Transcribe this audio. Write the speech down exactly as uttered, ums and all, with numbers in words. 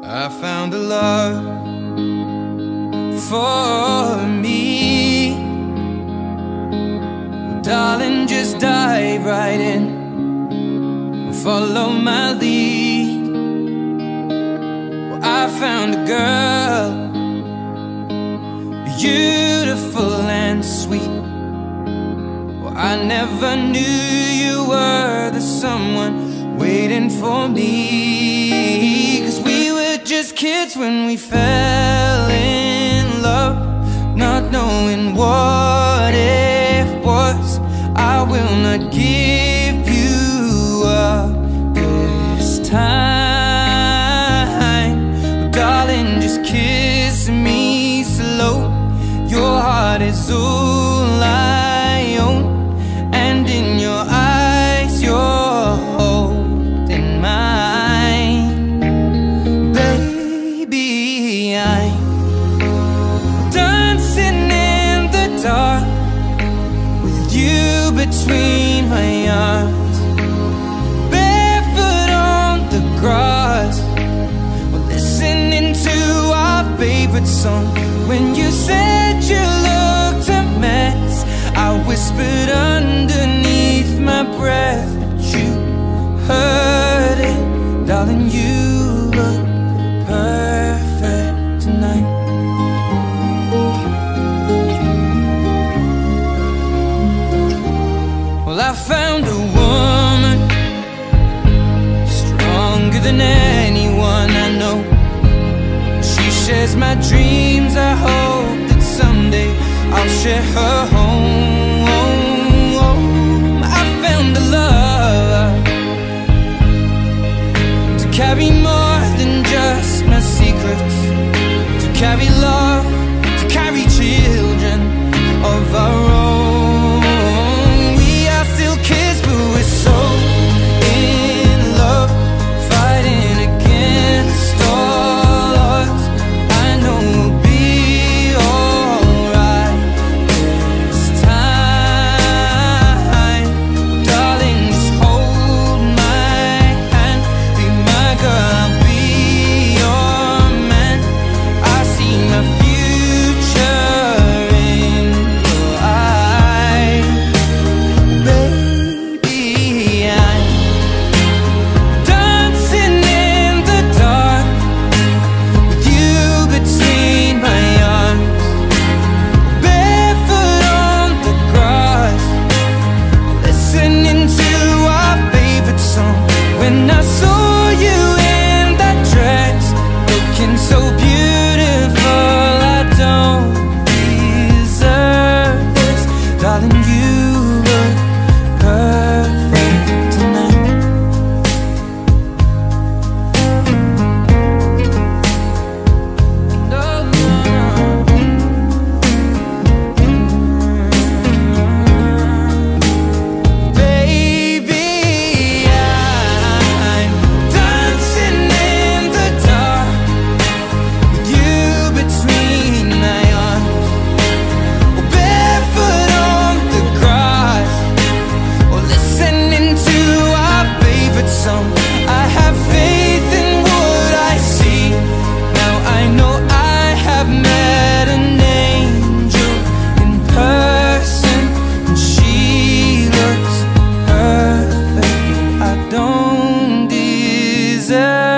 I found a love for me. Well, darling, just dive right in and follow my lead. Well, I found a girl, beautiful and sweet. Well, I never knew you were the someone waiting for me. 'Cause we were just kids when we fell in love, not knowing what it was. I will not give you up this time. Well, darling, just kiss me slow. Your heart is all I own, and in your eyes you're holding mine. Baby, I'm dancing in the dark with you between my arms, barefoot on the grass. We're listening to our favorite song. When you said you looked a mess, I whispered underneath my breath, but you heard it. Darling, you look perfect tonight. Well, I found a woman stronger than anyone I know. She shares my dreams. I hope that someday I'll share her home. I found a love to carry more than just my secrets, to carry love, to carry children of our own. We are still kids, but we're so in love, fighting against all odds. I know we'll be alright this time. Darling, just hold my hand, be my girl, I'll be your man. I see my future in your eyes. Baby, I'm dancing in the dark with you between my arms, barefoot on the grass, listening to our favorite song. When I saw you in that dress, looking so beautiful, I don't deserve this. Darling, you look perfect tonight. No, no, no. Baby, I'm dancing in the dark with you between my arms, or barefoot on the grass, or listening to our favorite song. I have faith in what I see. Now I know I have met an angel in person, and she looks perfect. I don't deserve